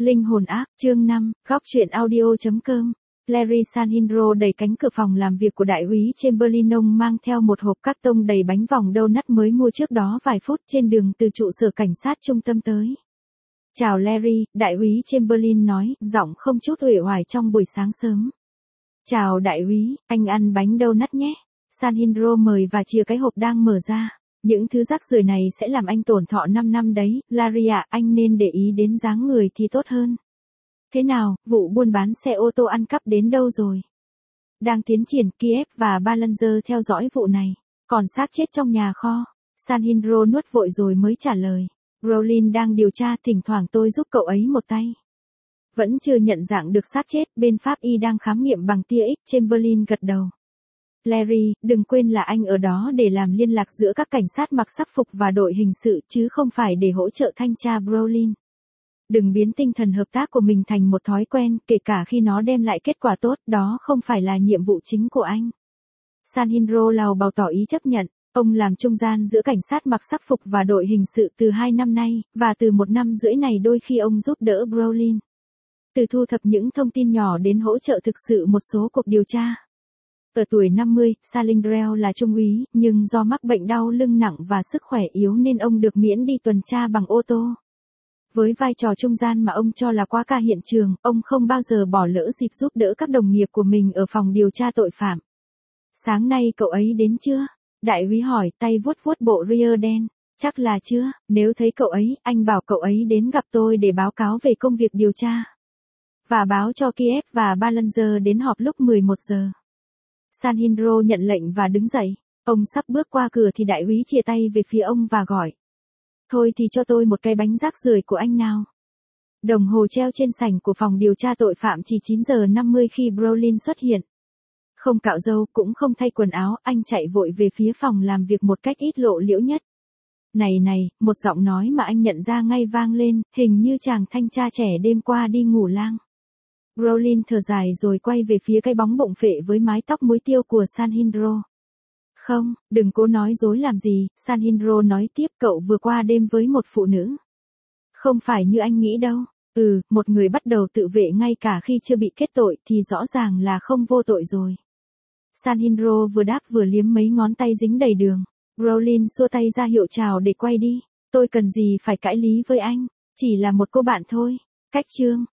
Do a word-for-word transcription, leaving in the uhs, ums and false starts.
Linh hồn ác, chương năm, góc truyện audio.com. Larry Sanhindro đẩy cánh cửa phòng làm việc của đại úy Chamberlain. Ông mang theo một hộp cát tông đầy bánh vòng donut mới mua trước đó vài phút trên đường từ trụ sở cảnh sát trung tâm tới. Chào Larry, đại úy Chamberlain nói, giọng không chút uể oải trong buổi sáng sớm. Chào đại úy, anh ăn bánh donut nhé. Sanhindro mời và chia cái hộp đang mở ra. Những thứ rác rưởi này sẽ làm anh tổn thọ năm năm đấy, Larry ạ, anh nên để ý đến dáng người thì tốt hơn. Thế nào, vụ buôn bán xe ô tô ăn cắp đến đâu rồi? Đang tiến triển, Kiev và Balanzer theo dõi vụ này. Còn xác chết trong nhà kho. Sanhindro nuốt vội rồi mới trả lời. Brolin đang điều tra, thỉnh thoảng tôi giúp cậu ấy một tay. Vẫn chưa nhận dạng được xác chết, bên pháp y đang khám nghiệm bằng tia X, Chamberlain gật đầu. Larry, đừng quên là anh ở đó để làm liên lạc giữa các cảnh sát mặc sắc phục và đội hình sự chứ không phải để hỗ trợ thanh tra Brolin. Đừng biến tinh thần hợp tác của mình thành một thói quen, kể cả khi nó đem lại kết quả tốt, đó không phải là nhiệm vụ chính của anh. Sanhindro lào bào tỏ ý chấp nhận, ông làm trung gian giữa cảnh sát mặc sắc phục và đội hình sự từ hai năm nay, và từ một năm rưỡi này đôi khi ông giúp đỡ Brolin. Từ thu thập những thông tin nhỏ đến hỗ trợ thực sự một số cuộc điều tra. Ở tuổi năm mươi, Sanhindro là trung úy, nhưng do mắc bệnh đau lưng nặng và sức khỏe yếu nên ông được miễn đi tuần tra bằng ô tô. Với vai trò trung gian mà ông cho là quá ca hiện trường, ông không bao giờ bỏ lỡ dịp giúp đỡ các đồng nghiệp của mình ở phòng điều tra tội phạm. Sáng nay cậu ấy đến chưa? Đại úy hỏi, tay vuốt vuốt bộ ria đen. Chắc là chưa, nếu thấy cậu ấy, anh bảo cậu ấy đến gặp tôi để báo cáo về công việc điều tra. Và báo cho Kiev và Balanzer đến họp lúc mười một giờ. Sanhindro nhận lệnh và đứng dậy. Ông sắp bước qua cửa thì đại úy chia tay về phía ông và gọi. Thôi thì cho tôi một cái bánh rác rưởi của anh nào. Đồng hồ treo trên sảnh của phòng điều tra tội phạm chỉ chín giờ năm mươi khi Brolin xuất hiện. Không cạo râu cũng không thay quần áo, anh chạy vội về phía phòng làm việc một cách ít lộ liễu nhất. Này này, một giọng nói mà anh nhận ra ngay vang lên, hình như chàng thanh tra trẻ đêm qua đi ngủ lang. Brolin thở dài rồi quay về phía cái bóng bụng phệ với mái tóc muối tiêu của Sanhindro. Không, đừng cố nói dối làm gì, Sanhindro nói tiếp, cậu vừa qua đêm với một phụ nữ. Không phải như anh nghĩ đâu. Ừ, một người bắt đầu tự vệ ngay cả khi chưa bị kết tội thì rõ ràng là không vô tội rồi. Sanhindro vừa đáp vừa liếm mấy ngón tay dính đầy đường. Brolin xua tay ra hiệu chào để quay đi. Tôi cần gì phải cãi lý với anh, chỉ là một cô bạn thôi. Cách chương.